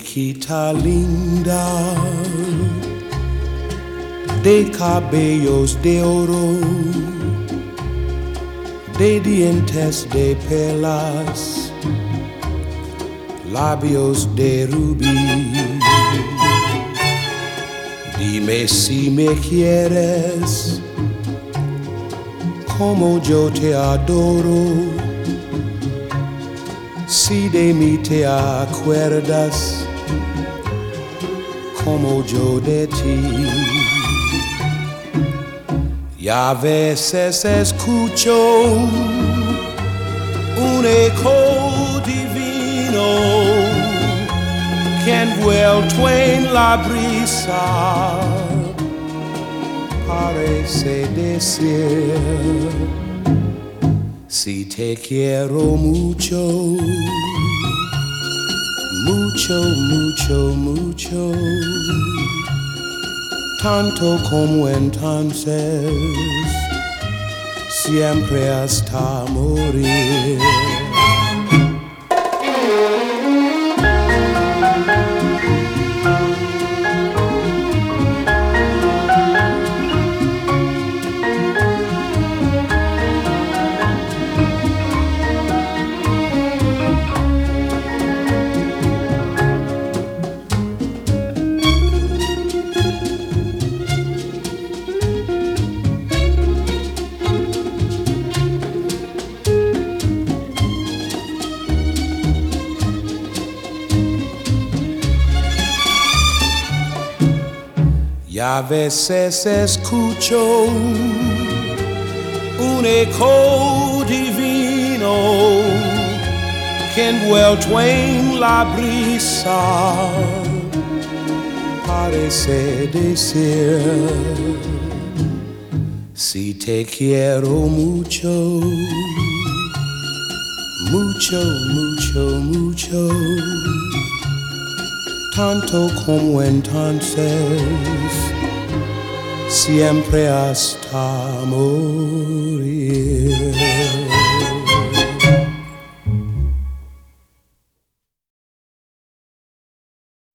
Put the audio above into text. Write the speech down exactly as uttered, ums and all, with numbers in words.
Chiquita linda, de cabellos de oro, de dientes de perlas, labios de rubí. Dime si me quieres, como yo te adoro. Si de mí te acuerdas, como yo de ti. Y a veces escucho un eco divino que envuelto en la brisa parece decir: si te quiero mucho, mucho, mucho, mucho, tanto como entonces, siempre hasta morir. Y a veces escucho un eco divino que envuelto en la brisa parece decir: si te quiero mucho, mucho, mucho, mucho, tanto como entonces, siempre hasta morir.